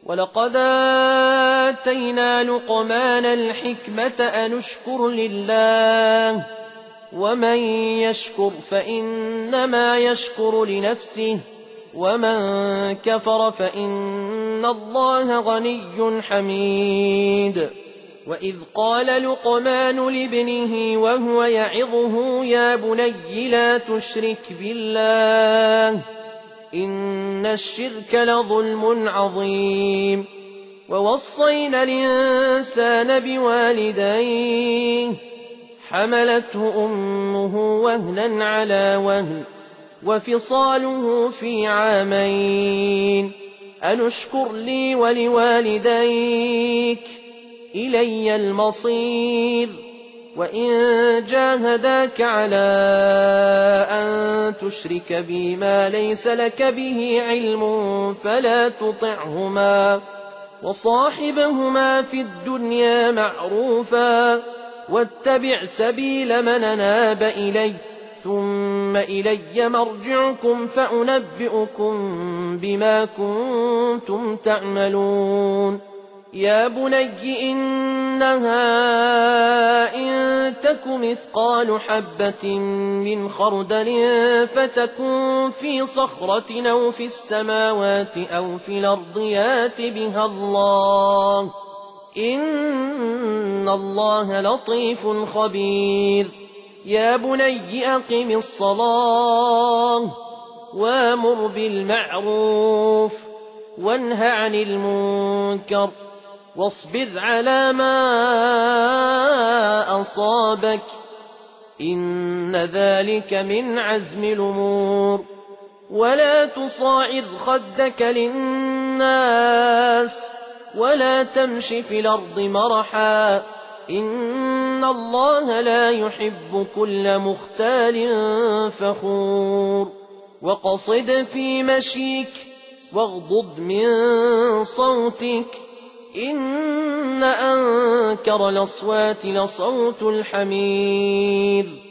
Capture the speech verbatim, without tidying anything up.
ولقد آتينا لقمان الحكمة أن اشكر لله ومن يشكر فإنما يشكر لنفسه ومن كفر فإن الله غني حميد. وإذ قال لقمان لابنه وهو يعظه يا بني لا تشرك بالله إن الشرك لظلم عظيم. ووصينا الإنسان بوالديه حملته أمه وهنا على وهن وفصاله في عامين أن اشكر لي ولوالديك إلي المصير. وإن جاهداك على أن تشرك بي ما ليس لك به علم فلا تطعهما وصاحبهما في الدنيا معروفا واتبع سبيل من أناب إلي ثم إلي مرجعكم فأنبئكم بما كنتم تعملون. يا بني إنها إن تك مثقال حبة من خردل فتكن في صخرة أو في السماوات أو في الأرض يات بها الله إن الله لطيف خبير. يا بني أقم الصلاة وامر بالمعروف وانه عن المنكر واصبر على ما أصابك إن ذلك من عزم الأمور. ولا تصاعر خدك للناس ولا تمش في الأرض مرحا إن الله لا يحب كل مختال فخور. وقصد في مشيك واغضض من صوتك إن أنكر الأصوات لصوت الحمير.